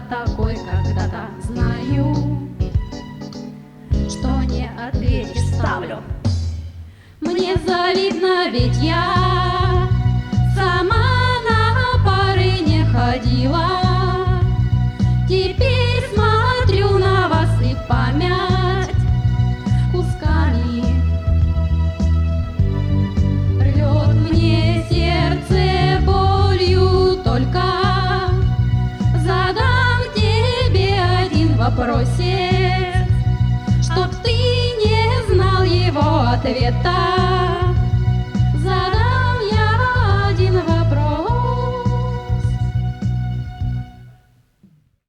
такой когда-то. Знаю, что не ответишь, ставлю. Мне завидно, ведь я сама на пары не ходила. Теперь смотрю на вас и помять кусками рвет мне сердце болью. Только задам тебе один вопросик, чтоб ты не знал его ответа.